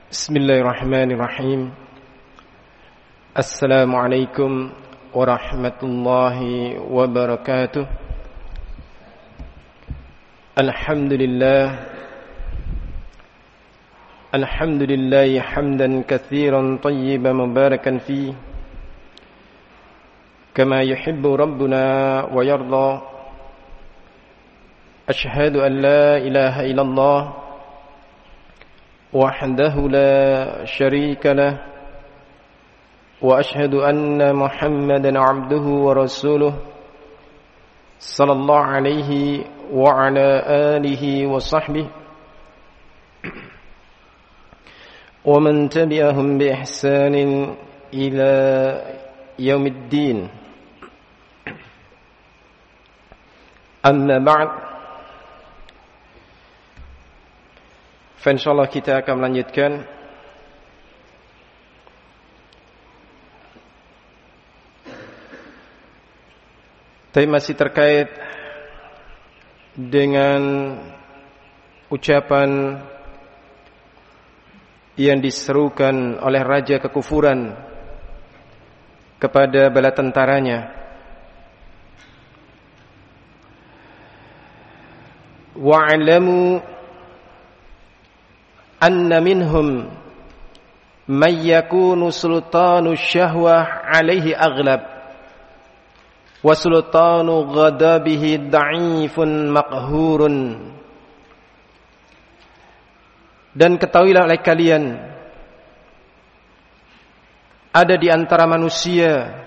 Bismillahirrahmanirrahim. Assalamualaikum warahmatullahi wabarakatuh. Alhamdulillah hamdan katsiran tayyiban mubarakan fi kama yuhibbu rabbuna wa yarda. Ashhadu an la ilaha illallah وحده لا شريك له وأشهد أن محمدا عبده ورسوله صلى الله عليه وعلى آله وصحبه ومن تبعهم بإحسان إلى يوم الدين. أما بعد، insyaallah kita akan melanjutkan tema masih terkait dengan ucapan yang diserukan oleh raja kekufuran kepada bala tentaranya. Wa'lamu anna minhum man yakunu sultanu syahwah alaihi aghlab wa sultanu ghadabihi da'ifun maqhurun. Dan ketahuilah oleh kalian, ada di antara manusia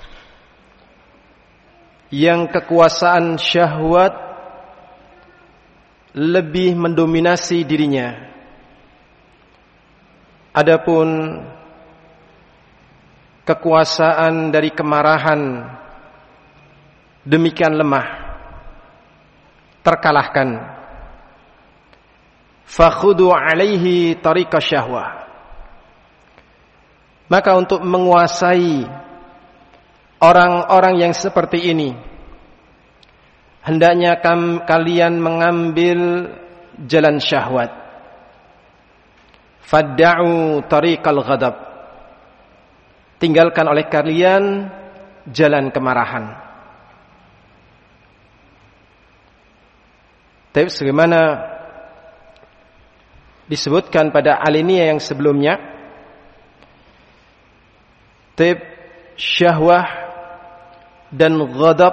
yang kekuasaan syahwat lebih mendominasi dirinya. Adapun kekuasaan dari kemarahan demikian lemah, terkalahkan. Fakhudu alaihi tariqa syahwah. Maka untuk menguasai orang-orang yang seperti ini, hendaknya kalian mengambil jalan syahwat. Fadda'u tariqal ghadab. Tinggalkan oleh kalian jalan kemarahan. Tapi sebagaimana disebutkan pada alinea yang sebelumnya, syahwah dan ghadab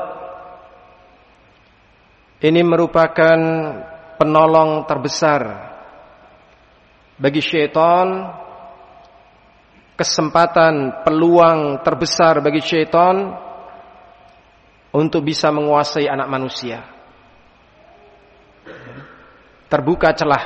ini merupakan penolong terbesar bagi syaitan, kesempatan, peluang terbesar bagi syaitan untuk bisa menguasai anak manusia. Terbuka celah,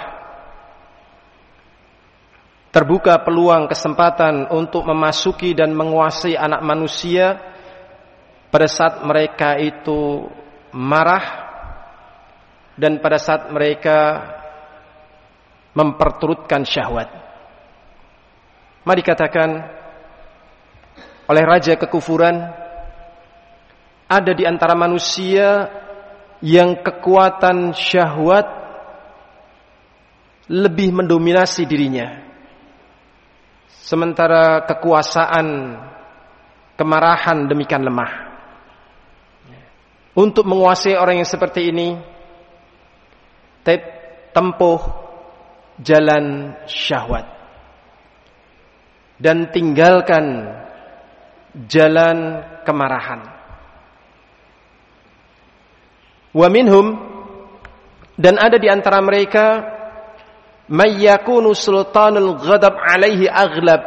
terbuka peluang, kesempatan untuk memasuki dan menguasai anak manusia pada saat mereka itu marah dan pada saat mereka memperturutkan syahwat. Mari dikatakan oleh raja kekufuran, ada di antara manusia yang kekuatan syahwat lebih mendominasi dirinya, sementara kekuasaan kemarahan demikian lemah. Untuk menguasai orang yang seperti ini, tempuh jalan syahwat dan tinggalkan jalan kemarahan. Wa minhum, dan ada di antara mereka, may yakunu sultanul ghadab alaihi aghlab.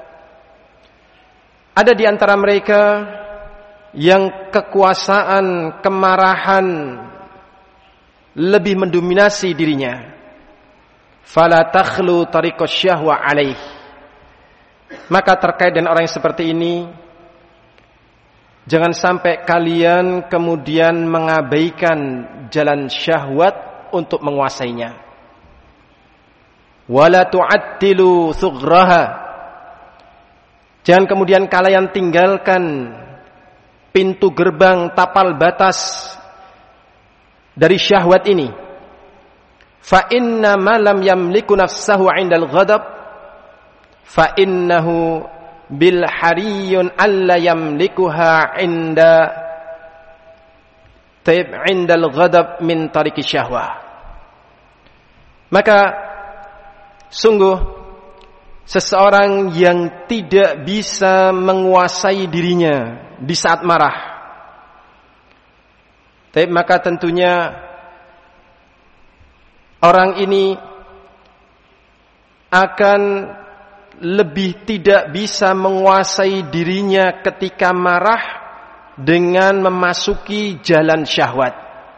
Ada di antara mereka yang kekuasaan kemarahan lebih mendominasi dirinya. Fala takhlu tariqas syahwa alaih. Maka terkait dengan orang yang seperti ini, jangan sampai kalian kemudian mengabaikan jalan syahwat untuk menguasainya. Wala tu'attilu thughraha. Jangan kemudian kalian tinggalkan pintu gerbang tapal batas dari syahwat ini. Fa inna ma lam yamliku nafsahu 'indal ghadab fa innahu bil hariyun alla yamlikuha indal ghadab min tariqi syahwah. Maka sungguh seseorang yang tidak bisa menguasai dirinya di saat marah, maka tentunya orang ini akan lebih tidak bisa menguasai dirinya ketika marah dengan memasuki jalan syahwat.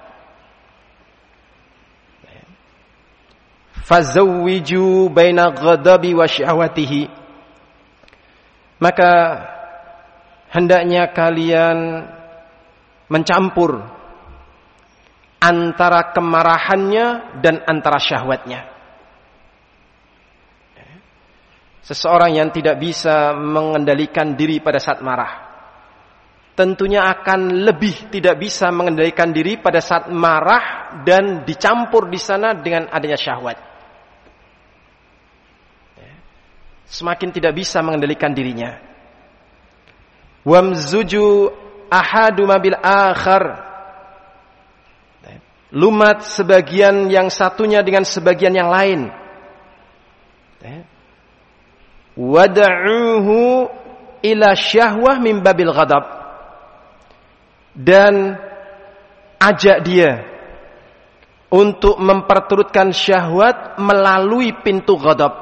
Fazawwiju baina ghadabi wa syahwatihi. Maka hendaknya kalian mencampur antara kemarahannya dan antara syahwatnya. Seseorang yang tidak bisa mengendalikan diri pada saat marah, tentunya akan lebih tidak bisa mengendalikan diri pada saat marah dan dicampur di sana dengan adanya syahwat. Semakin tidak bisa mengendalikan dirinya. Wamzuju ahaduma bil akhar. Lumat sebagian yang satunya dengan sebagian yang lain. Wada'uhu ila syahwah min babil ghadab. Dan ajak dia untuk memperturutkan syahwat melalui pintu ghadab.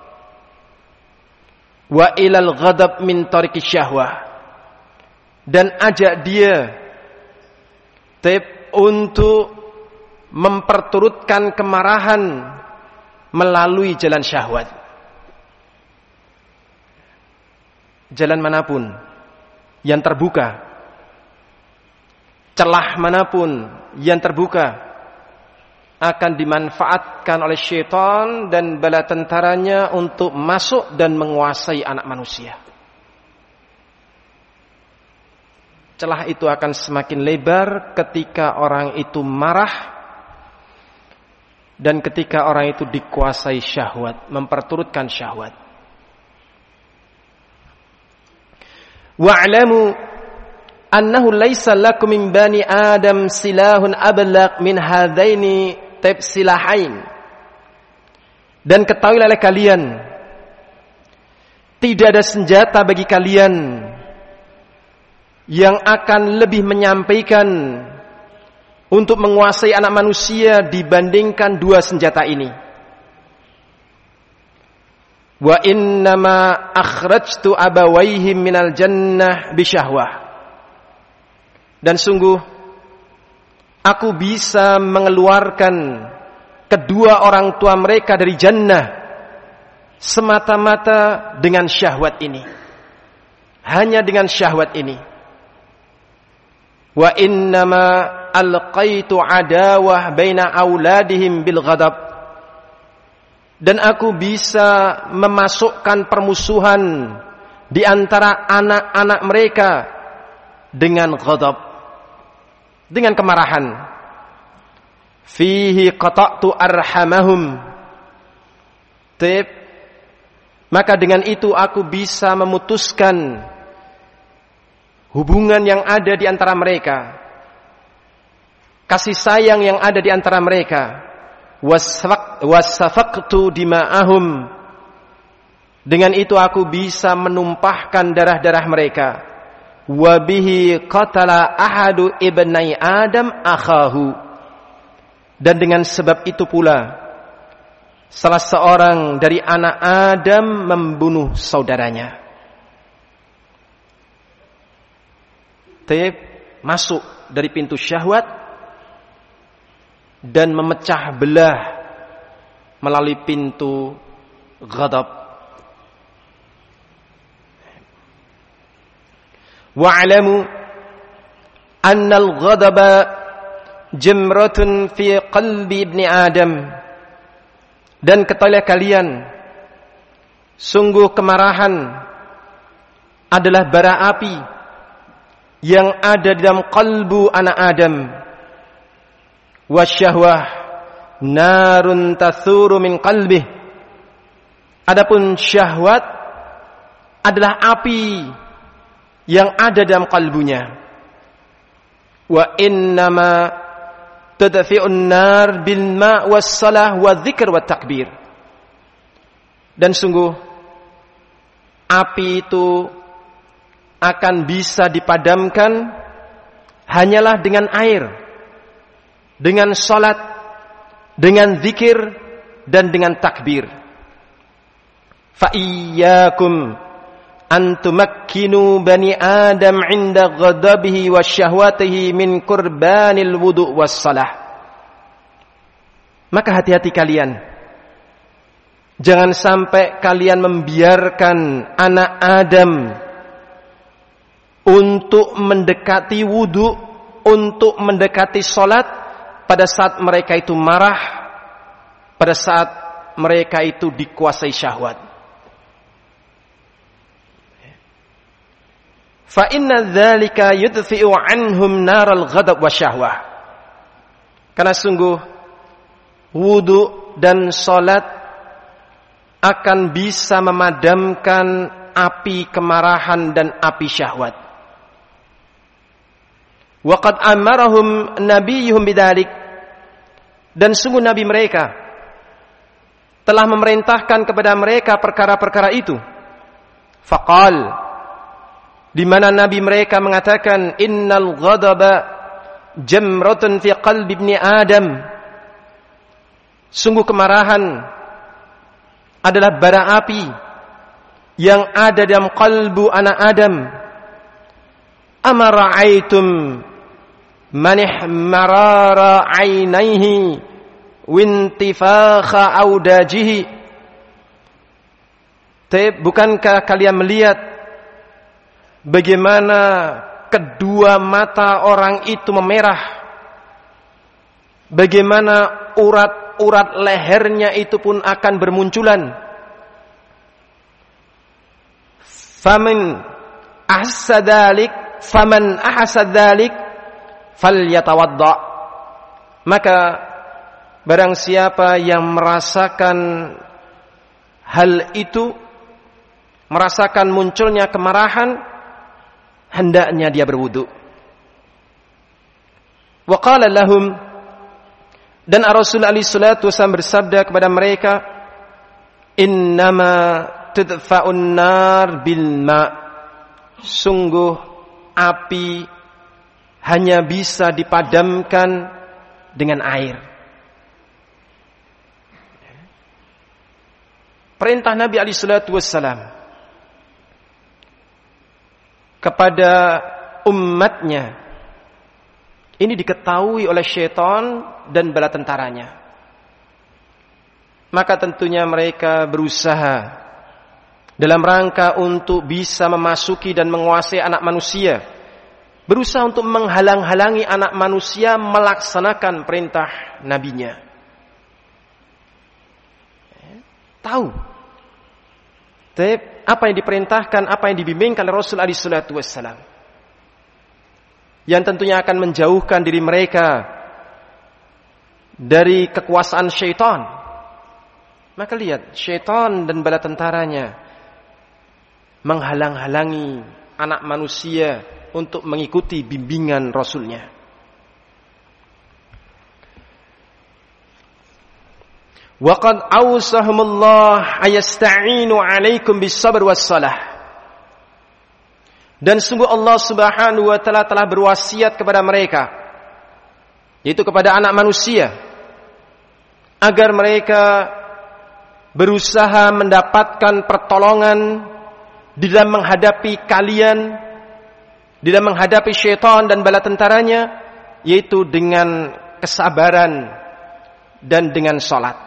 Wa ilal ghadab min tariqi syahwah. Dan ajak dia untuk memperturutkan kemarahan melalui jalan syahwat. Jalan manapun yang terbuka, celah manapun yang terbuka akan dimanfaatkan oleh syaitan dan bala tentaranya untuk masuk dan menguasai anak manusia. Celah itu akan semakin lebar ketika orang itu marah dan ketika orang itu dikuasai syahwat, memperturutkan syahwat. Wa'lamu annahu laisa lakum min bani adam silahun ablaq min hadaini silahain. Dan ketahuilah oleh kalian, tidak ada senjata bagi kalian yang akan lebih menyampaikan untuk menguasai anak manusia dibandingkan dua senjata ini. Wa innama akhrajtu abawaihim minal jannah bisyahwah. Dan sungguh aku bisa mengeluarkan kedua orang tua mereka dari jannah semata-mata dengan syahwat ini. Hanya dengan syahwat ini. Wa innama alqaitu adawah baina auladihim bil ghadab. Dan aku bisa memasukkan permusuhan di antara anak-anak mereka dengan ghadab, dengan kemarahan. Fihi qata'tu arhamahum. Maka dengan itu aku bisa memutuskan hubungan yang ada di antara mereka, kasih sayang yang ada di antara mereka. Wasafaqtu dima'ahum. Dengan itu aku bisa menumpahkan darah-darah mereka. Wa bihi qatala ahadu ibnai adam akhahu. Dan dengan sebab itu pula salah seorang dari anak Adam membunuh saudaranya. Masuk dari pintu syahwat dan memecah belah melalui pintu ghadab. Wa'lamu annal ghadaba jamratun fi qalbi ibni Adam. Dan ketahuilah kalian, sungguh kemarahan adalah bara api yang ada di dalam kalbu anak Adam. Wasyahwah narun tathuru min qalbih. Adapun syahwat adalah api yang ada dalam kalbunya. Wa innama tadfi'un nar bil ma' was salah wa dzikr wa takbir. Dan sungguh api itu akan bisa dipadamkan hanyalah dengan air, dengan salat, dengan zikir, dan dengan takbir. Fa iyyakum an tumakkinu bani Adam 'inda ghadabihi wa syahwatihi min qurbanil wudu' was salah. Maka hati-hati kalian. Jangan sampai kalian membiarkan anak Adam untuk mendekati wudu, untuk mendekati salat pada saat mereka itu marah, pada saat mereka itu dikuasai syahwat. Fa inna dzalika yudfi'u anhum naral ghadab wasyahwah. Karena sungguh wudu dan salat akan bisa memadamkan api kemarahan dan api syahwat. Wa qad amarahum nabiyuhum bidzalik. Dan sungguh nabi mereka telah memerintahkan kepada mereka perkara-perkara itu. Faqal, di mana nabi mereka mengatakan, innal ghadaba jamratun fi qalbi ibni Adam. Sungguh kemarahan adalah bara api yang ada dalam kalbu anak Adam. Amara'aitum manih marara ainaihi wintifakha audajihi. Bukankah kalian melihat bagaimana kedua mata orang itu memerah, bagaimana urat-urat lehernya itu pun akan bermunculan. Faman ahassa dzalik falyatawadda. Maka barang siapa yang merasakan hal itu, merasakan munculnya kemarahan, hendaknya dia berwudu. Wa qala lahum, dan Rasul alaihi salatu wasallam bersabda kepada mereka, innama tudfa'un nar bil ma'. Sungguh api hanya bisa dipadamkan dengan air. Perintah Nabi alaihi salatu wasallam kepada umatnya ini diketahui oleh syaitan dan bala tentaranya. Maka tentunya mereka berusaha dalam rangka untuk bisa memasuki dan menguasai anak manusia, berusaha untuk menghalang-halangi anak manusia melaksanakan perintah nabinya. Tahu apa yang diperintahkan, apa yang dibimbingkan oleh Rasul alaihi salatu wassalam, yang tentunya akan menjauhkan diri mereka dari kekuasaan syaitan. Maka lihat, syaitan dan bala tentaranya menghalang-halangi anak manusia untuk mengikuti bimbingan Rasulnya. Wa qad awsahumullah ayasta'inu 'alaikum bis-sabr was-salah. Dan sungguh Allah Subhanahu wa taala telah berwasiat kepada mereka, yaitu kepada anak manusia, agar mereka berusaha mendapatkan pertolongan di dalam menghadapi kalian, di dalam menghadapi syaitan dan bala tentaranya, yaitu dengan kesabaran dan dengan salat.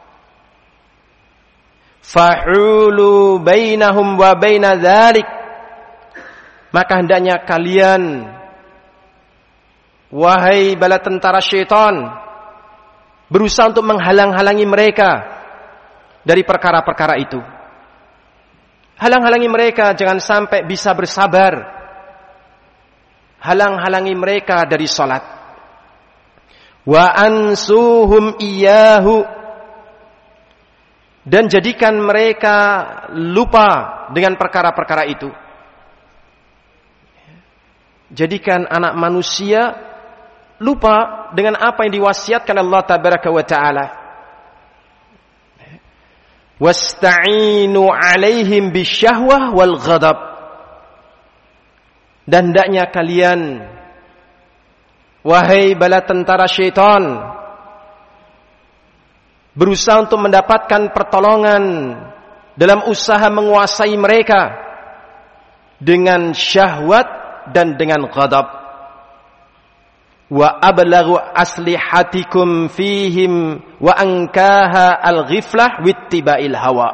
Fahulu bainahum wa baina dzalik. Maka hendaknya kalian, wahai bala tentara syaitan, berusaha untuk menghalang-halangi mereka dari perkara-perkara itu. Halang-halangi mereka jangan sampai bisa bersabar. Halang-halangi mereka dari salat. Wa ansuhum iyyahu. Dan jadikan mereka lupa dengan perkara-perkara itu. Jadikan anak manusia lupa dengan apa yang diwasiatkan Allah tabaraka wa ta'ala. Wasta'inu 'alaihim bisyahwah wal ghadab. Dan hendaknya kalian, wahai bala tentara syaitan, berusaha untuk mendapatkan pertolongan dalam usaha menguasai mereka dengan syahwat dan dengan ghadab. Wa ablaghu aslihatikum fihim wa ankaha al-ghiflah wittiba'il hawa.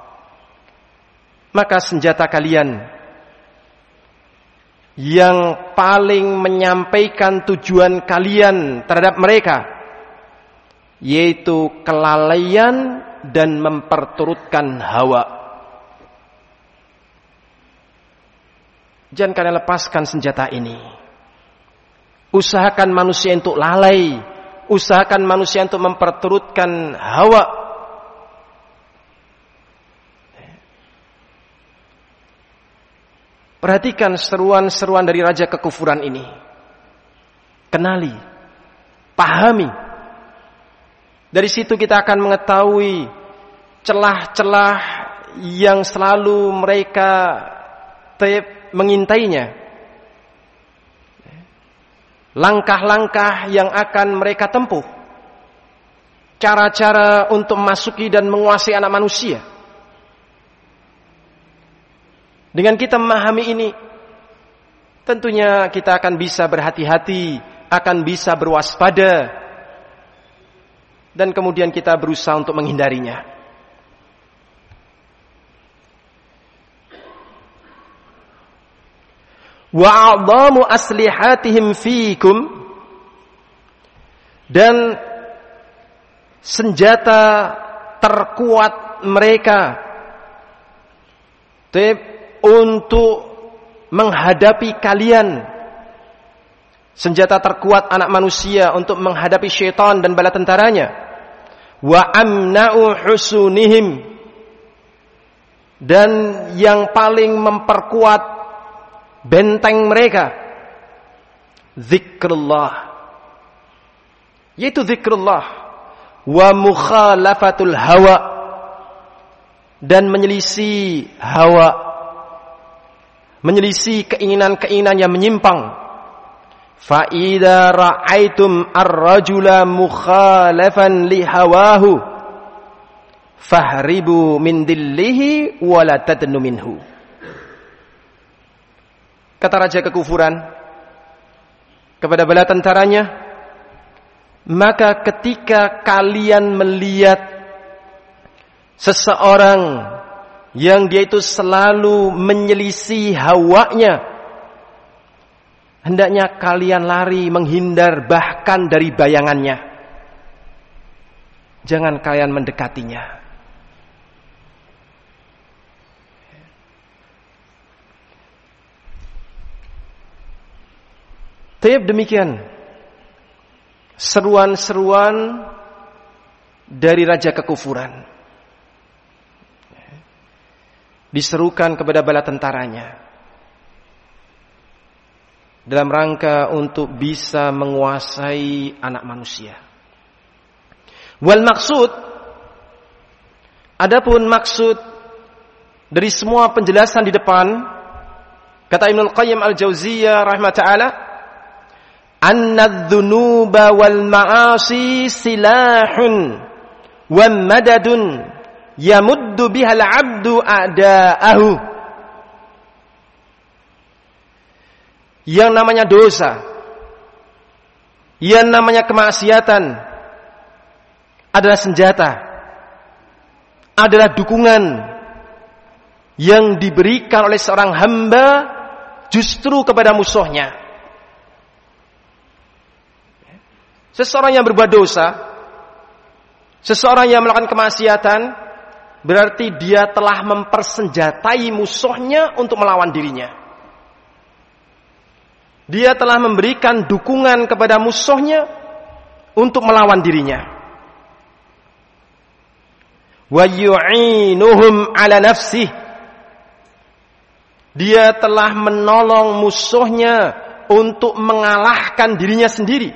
Maka senjata kalian yang paling menyampaikan tujuan kalian terhadap mereka, yaitu kelalaian dan memperturutkan hawa. Jangan kalian lepaskan senjata ini. Usahakan manusia untuk lalai, usahakan manusia untuk memperturutkan hawa. Perhatikan seruan-seruan dari raja kekufuran ini. Kenali, pahami. Dari situ kita akan mengetahui celah-celah yang selalu mereka mengintainya. Langkah-langkah yang akan mereka tempuh. Cara-cara untuk memasuki dan menguasai anak manusia. Dengan kita memahami ini, tentunya kita akan bisa berhati-hati, akan bisa berwaspada, dan kemudian kita berusaha untuk menghindarinya. Wa a'dhamu aslihatihim fiikum, dan senjata terkuat mereka untuk menghadapi kalian, senjata terkuat anak manusia untuk menghadapi syaitan dan bala tentaranya. Wa amna'u husunihim, dan yang paling memperkuat benteng mereka, zikrullah, yaitu zikrullah. Wa mukhalafatul hawa, dan menyelisih hawa, menyelisih keinginan-keinginan yang menyimpang. Fa idza ra'aitum ar-rajula mukhalafan li hawahu fahribu min dillihi wa la tadnu minhu. Kata raja kekufuran kepada bala tentaranya, maka ketika kalian melihat seseorang yang dia itu selalu menyelisih hawanya, hendaknya kalian lari, menghindar bahkan dari bayangannya. Jangan kalian mendekatinya. Tapi demikian seruan-seruan dari raja kekufuran. Diserukan kepada bala tentaranya dalam rangka untuk bisa menguasai anak manusia. Wal maksud, adapun maksud dari semua penjelasan di depan, kata Ibnul Qayyim Al-Jauziyah rahimahullah, anna dzunuba wal ma'asi silahun wa madadun yamuddu bihal abdu a'da'ahu. Yang namanya dosa, yang namanya kemaksiatan adalah senjata, adalah dukungan yang diberikan oleh seorang hamba justru kepada musuhnya. Seseorang yang berbuat dosa, seseorang yang melakukan kemaksiatan, berarti dia telah mempersenjatai musuhnya untuk melawan dirinya. Dia telah memberikan dukungan kepada musuhnya untuk melawan dirinya. Wa yu'inuhum ala nafsih, Dia telah menolong musuhnya untuk mengalahkan dirinya sendiri.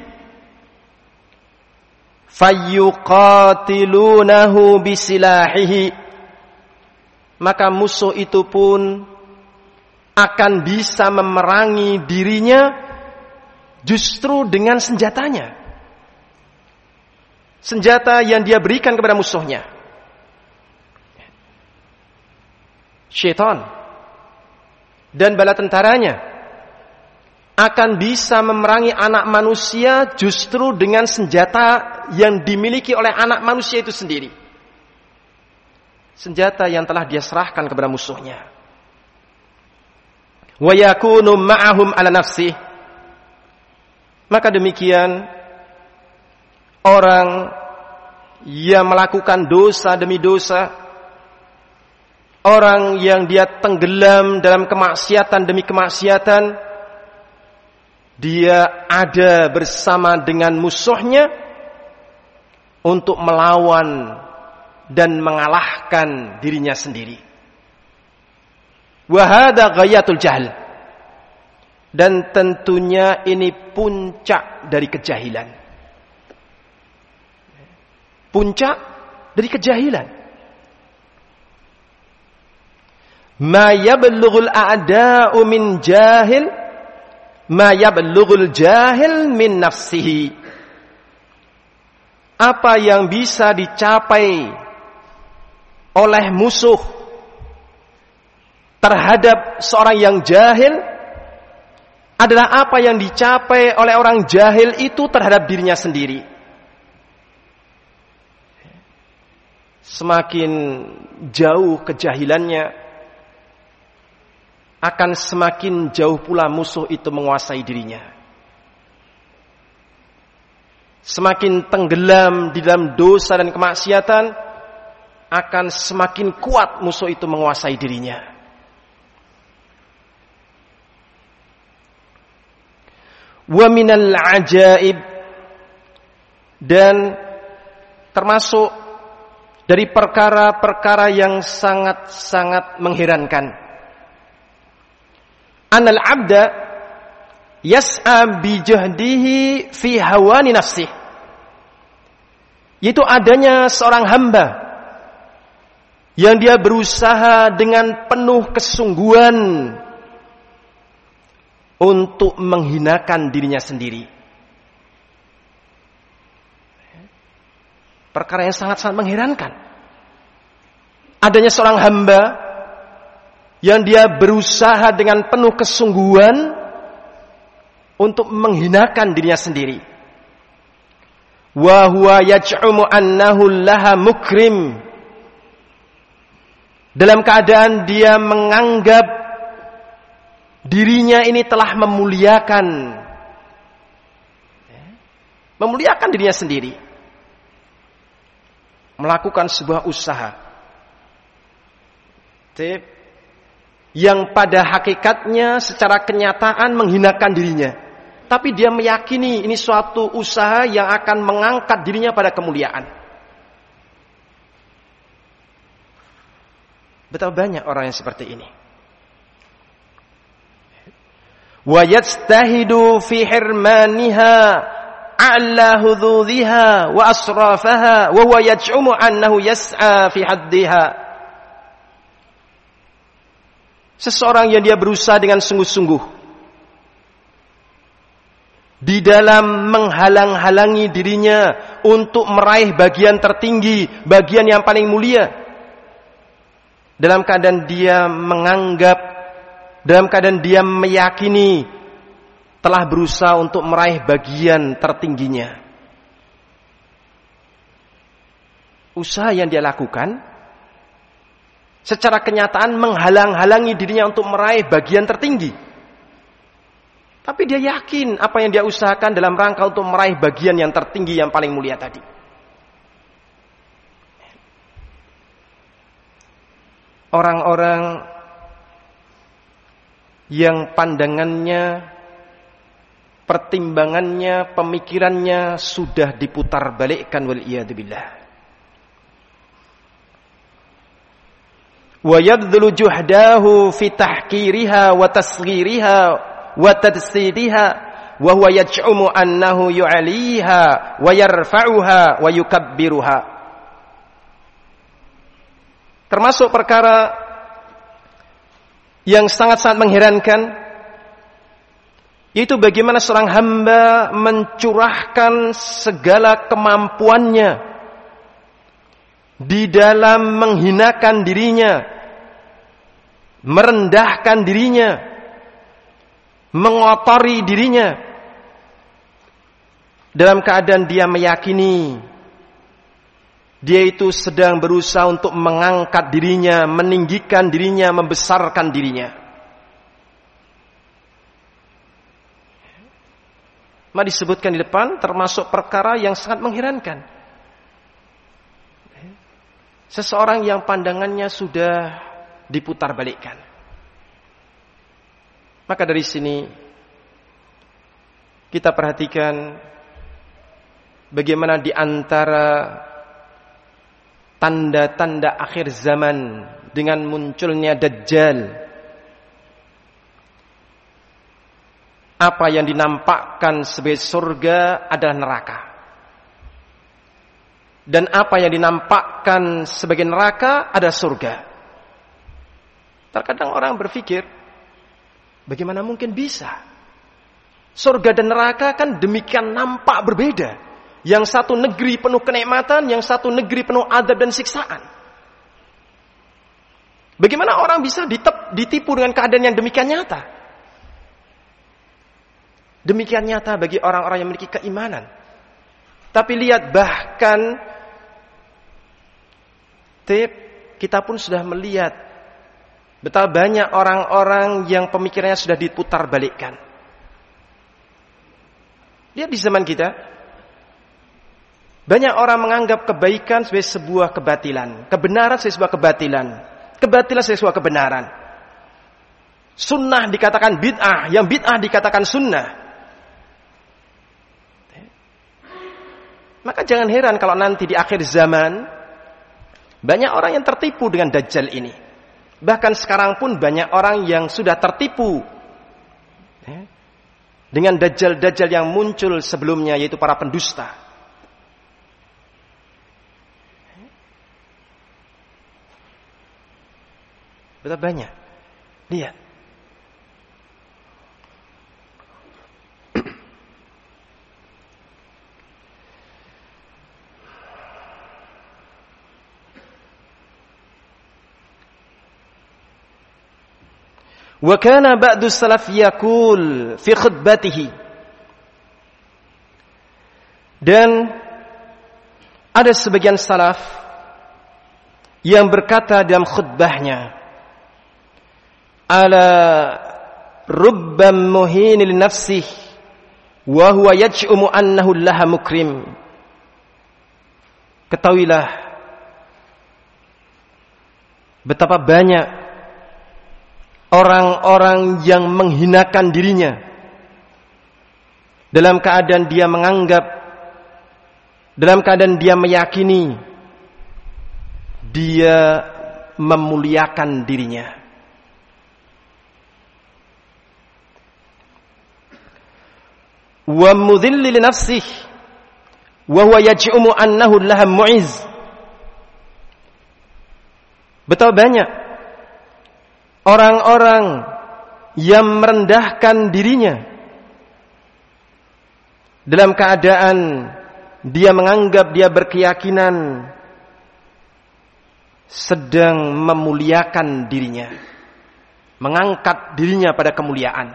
Fayyuqatilunahu bisilahihi, maka musuh itu pun akan bisa memerangi dirinya justru dengan senjatanya. Senjata yang dia berikan kepada musuhnya. Syaitan dan bala tentaranya akan bisa memerangi anak manusia justru dengan senjata yang dimiliki oleh anak manusia itu sendiri. Senjata yang telah dia serahkan kepada musuhnya. Wa yakunu ma'ahum ala nafsih. Maka demikian orang yang melakukan dosa demi dosa, orang yang dia tenggelam dalam kemaksiatan demi kemaksiatan, dia ada bersama dengan musuhnya untuk melawan dan mengalahkan dirinya sendiri. Wa hadza ghayatul jahl. Dan tentunya ini puncak dari kejahilan. Puncak dari kejahilan. Ma yablughul a'da'u min jahil, ma yablughul jahil min nafsihi. Apa yang bisa dicapai oleh musuh terhadap seorang yang jahil adalah apa yang dicapai oleh orang jahil itu terhadap dirinya sendiri. Semakin jauh kejahilannya, akan semakin jauh pula musuh itu menguasai dirinya. Semakin tenggelam di dalam dosa dan kemaksiatan, akan semakin kuat musuh itu menguasai dirinya. Wa minal ajaib, dan termasuk dari perkara-perkara yang sangat-sangat mengherankan, anal abda yas'a bi jahdihi fi hawani nafsih, yaitu adanya seorang hamba yang dia berusaha dengan penuh kesungguhan untuk menghinakan dirinya sendiri. Perkara yang sangat-sangat mengherankan. Adanya seorang hamba yang dia berusaha dengan penuh kesungguhan untuk menghinakan dirinya sendiri. Wa huwa yaj'umu annahu laha mukrim. Dalam keadaan dia menganggap dirinya ini telah memuliakan dirinya sendiri. Melakukan sebuah usaha yang pada hakikatnya secara kenyataan menghinakan dirinya. Tapi dia meyakini ini suatu usaha yang akan mengangkat dirinya pada kemuliaan. Betapa banyak orang yang seperti ini. Wa yajtahidu fi hirmaniha a'la hududhiha wa asrafaha wa huwa yaj'umu annahu yas'a fi haddiha. Seseorang yang dia berusaha dengan sungguh-sungguh di dalam menghalang-halangi dirinya untuk meraih bagian tertinggi, bagian yang paling mulia, dalam keadaan dia menganggap, dalam keadaan dia meyakini telah berusaha untuk meraih bagian tertingginya. Usaha yang dia lakukan secara kenyataan menghalang-halangi dirinya untuk meraih bagian tertinggi. Tapi dia yakin apa yang dia usahakan dalam rangka untuk meraih bagian yang tertinggi, yang paling mulia tadi. Orang-orang yang pandangannya, pertimbangannya, pemikirannya sudah diputar balikkan, wal iyad billah. wa yabdhulu juhdahu fi tahqiriha wa tasghiriha wa tadsidiha wa huwa yaj'umu annahu yu'aliha wa yarfa'uha wa yukabbiruha. Termasuk perkara yang sangat-sangat mengherankan, yaitu bagaimana seorang hamba mencurahkan segala kemampuannya di dalam menghinakan dirinya, merendahkan dirinya, mengotori dirinya, dalam keadaan dia meyakini dia itu sedang berusaha untuk mengangkat dirinya, meninggikan dirinya, membesarkan dirinya. Maka disebutkan di depan termasuk perkara yang sangat mengherankan. Seseorang yang pandangannya sudah diputar balikkan. Maka dari sini kita perhatikan bagaimana di antara tanda-tanda akhir zaman dengan munculnya Dajjal, apa yang dinampakkan sebagai surga adalah neraka, dan apa yang dinampakkan sebagai neraka adalah surga. Terkadang orang berpikir, bagaimana mungkin bisa? Surga dan neraka kan demikian nampak berbeda. Yang satu negeri penuh kenikmatan, yang satu negeri penuh adab dan siksaan. Bagaimana orang bisa ditipu dengan keadaan yang demikian nyata? Demikian nyata bagi orang-orang yang memiliki keimanan. Tapi lihat, bahkan kita pun sudah melihat betapa banyak orang-orang yang pemikirannya sudah diputar balikkan. Lihat di zaman kita, banyak orang menganggap kebaikan sebagai sebuah kebatilan, kebenaran sebagai sebuah kebatilan, kebatilan sebagai sebuah kebenaran. Sunnah dikatakan bid'ah, yang bid'ah dikatakan sunnah. Maka jangan heran kalau nanti di akhir zaman banyak orang yang tertipu dengan Dajjal ini. Bahkan sekarang pun banyak orang yang sudah tertipu dengan Dajjal-Dajjal yang muncul sebelumnya, yaitu para pendusta. Betapa banyak. Lihat. Wa kana ba'du salaf yaqul fi khutbatihi. Dan ada sebagian salaf yang berkata dalam khutbahnya, ala rubbam muhin li nafsihi wa huwa yaj'umu annahu laha mukrim. Ketahuilah betapa banyak orang-orang yang menghinakan dirinya dalam keadaan dia menganggap, dalam keadaan dia meyakini dia memuliakan dirinya. Wa mudhilli li nafsihi wa huwa yaj'umu annahu laha mu'iz. Betapa banyak orang-orang yang merendahkan dirinya dalam keadaan dia menganggap, dia berkeyakinan sedang memuliakan dirinya, mengangkat dirinya pada kemuliaan.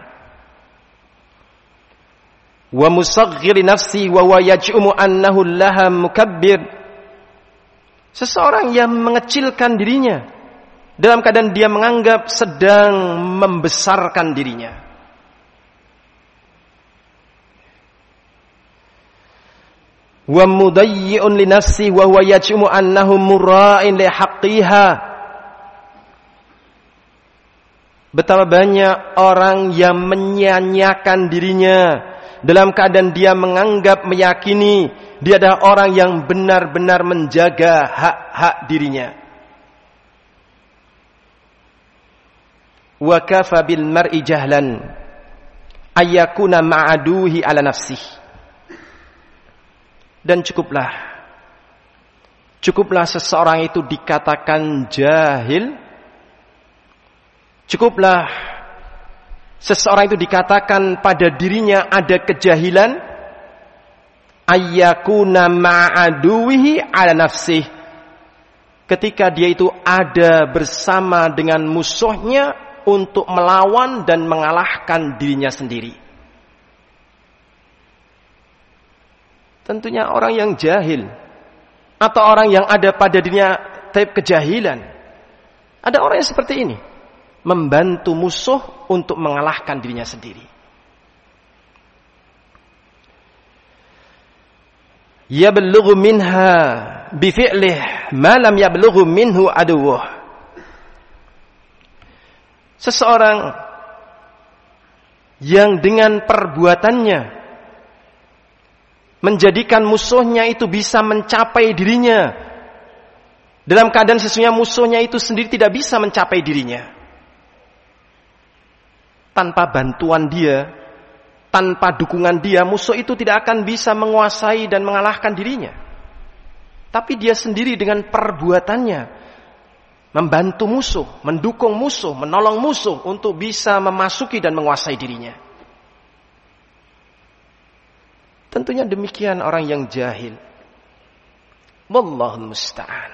Wa musaghghiri nafsi wa huwa yaj'umu annahu laha mukabbir. Seseorang yang mengecilkan dirinya dalam keadaan dia menganggap sedang membesarkan dirinya. Wa mudayyi'un li nafsi wa huwa yaj'umu annahu mura'in li haqqiha. Betapa banyak orang yang menyia-nyiakan dirinya dalam keadaan dia menganggap, meyakini dia adalah orang yang benar-benar menjaga hak-hak dirinya. wa kafa bil mar'i jahlan ayyakuna ma'aduhi ala nafsihi. Dan cukuplah seseorang itu dikatakan jahil, cukuplah seseorang itu dikatakan pada dirinya ada kejahilan, ayyakuna ma'aduhi ala nafsih, ketika dia itu ada bersama dengan musuhnya untuk melawan dan mengalahkan dirinya sendiri. Tentunya orang yang jahil atau orang yang ada pada dirinya taib kejahilan, ada orang yang seperti ini, membantu musuh untuk mengalahkan dirinya sendiri. Yablughu minha bifi'lih ma lam yablughu minhu aduwwuh. Seseorang yang dengan perbuatannya menjadikan musuhnya itu bisa mencapai dirinya, dalam keadaan sesungguhnya musuhnya itu sendiri tidak bisa mencapai dirinya. Tanpa bantuan dia, tanpa dukungan dia, musuh itu tidak akan bisa menguasai dan mengalahkan dirinya. Tapi dia sendiri dengan perbuatannya membantu musuh, mendukung musuh, menolong musuh untuk bisa memasuki dan menguasai dirinya. Tentunya demikian orang yang jahil. Wallahul musta'an.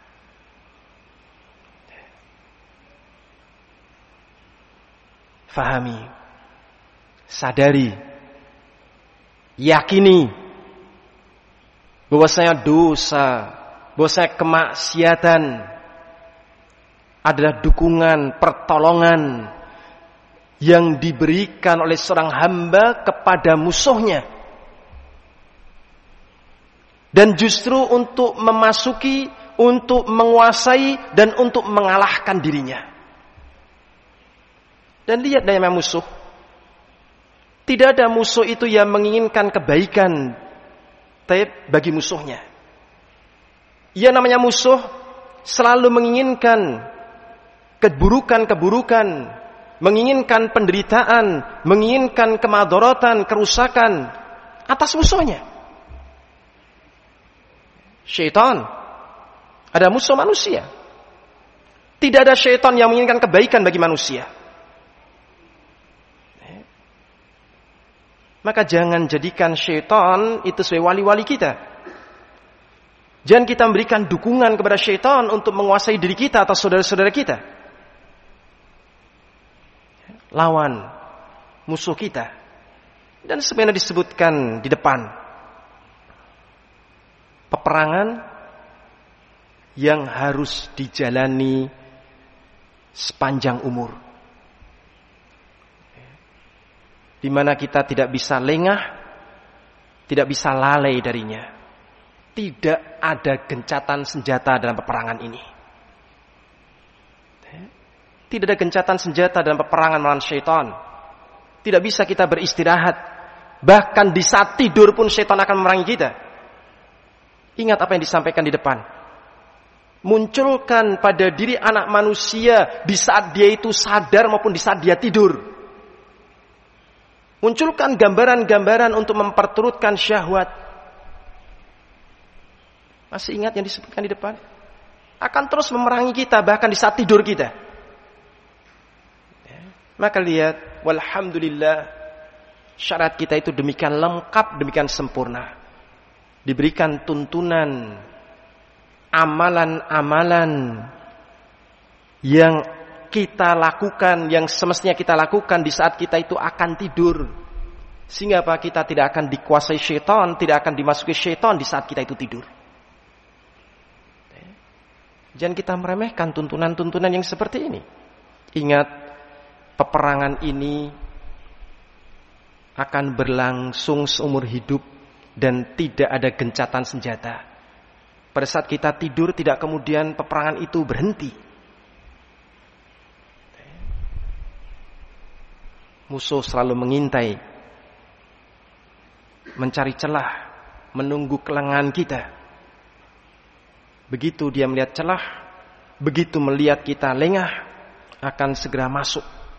Fahami, sadari, yakini bahwasanya dosa, bahwasanya kemaksiatan adalah dukungan, pertolongan yang diberikan oleh seorang hamba kepada musuhnya. Dan justru untuk memasuki, untuk menguasai, dan untuk mengalahkan dirinya. Dan lihat daya musuh. Tidak ada musuh itu yang menginginkan kebaikan bagi musuhnya. Ia namanya musuh selalu menginginkan keburukan-keburukan, menginginkan penderitaan, menginginkan kemadharatan, kerusakan atas musuhnya. Syaitan ada musuh manusia. Tidak ada syaitan yang menginginkan kebaikan bagi manusia. Maka jangan jadikan syaitan itu sebagai wali-wali kita. Jangan kita memberikan dukungan kepada syaitan untuk menguasai diri kita atau saudara-saudara kita. Lawan musuh kita. Dan sebenarnya disebutkan di depan, peperangan yang harus dijalani sepanjang umur, di mana kita tidak bisa lengah, tidak bisa lalai darinya. Tidak ada gencatan senjata dalam peperangan ini. Tidak ada gencatan senjata dalam peperangan melawan syaitan. Tidak bisa kita beristirahat. Bahkan di saat tidur pun syaitan akan memerangi kita. Ingat apa yang disampaikan di depan. Munculkan pada diri anak manusia di saat dia itu sadar maupun di saat dia tidur. Munculkan gambaran-gambaran untuk memperturutkan syahwat. Masih ingat yang disebutkan di depan? Akan terus memerangi kita bahkan di saat tidur kita. Maka lihat, walhamdulillah, syarat kita itu demikian lengkap, demikian sempurna. Diberikan tuntunan, amalan-amalan yang kita lakukan, yang semestinya kita lakukan di saat kita itu akan tidur. Sehingga apa? Kita tidak akan dikuasai syaitan, tidak akan dimasuki syaitan di saat kita itu tidur. Jangan kita meremehkan tuntunan-tuntunan yang seperti ini. Ingat, peperangan ini akan berlangsung seumur hidup dan tidak ada gencatan senjata. Pada saat kita tidur, tidak kemudian peperangan itu berhenti. Musuh selalu mengintai, mencari celah, menunggu kelengahan kita. Begitu dia melihat celah, begitu melihat kita lengah, akan segera masuk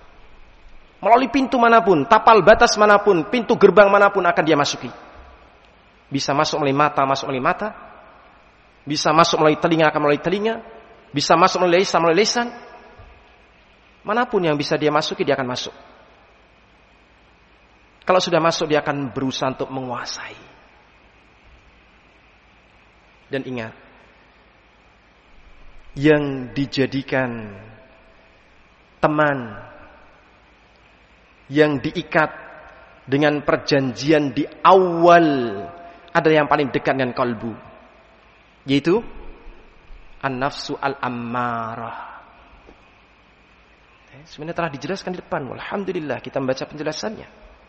Melalui pintu manapun, tapal batas manapun, pintu gerbang manapun akan dia masuki. Bisa masuk melalui mata, masuk melalui mata. Bisa masuk melalui telinga, akan melalui telinga. Bisa masuk melalui lisan, melalui lisan. Manapun yang bisa dia masuki, dia akan masuk. Kalau sudah masuk, dia akan berusaha untuk menguasai. Dan ingat, yang dijadikan teman, yang diikat dengan perjanjian di awal adalah yang paling dekat dengan kalbu, yaitu an-nafsu al-ammarah. Sebenarnya telah dijelaskan di depan. Alhamdulillah kita membaca penjelasannya.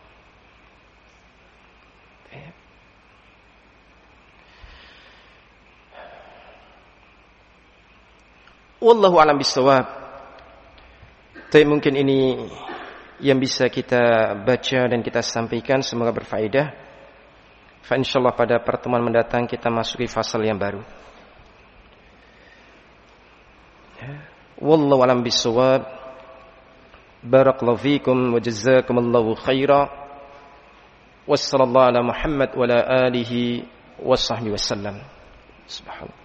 Wallahu a'lam bishawab. Tapi mungkin ini yang bisa kita baca dan kita sampaikan, semoga berfaedah. Fa insyaallah pada pertemuan mendatang kita masuki fasal yang baru. Wallahu a'lam bishawab. Barakallahu fikum wa jazakumullahu khaira. Wassallallahu ala Muhammad wa ala alihi wa sahbihi wasallam. Subhanallah.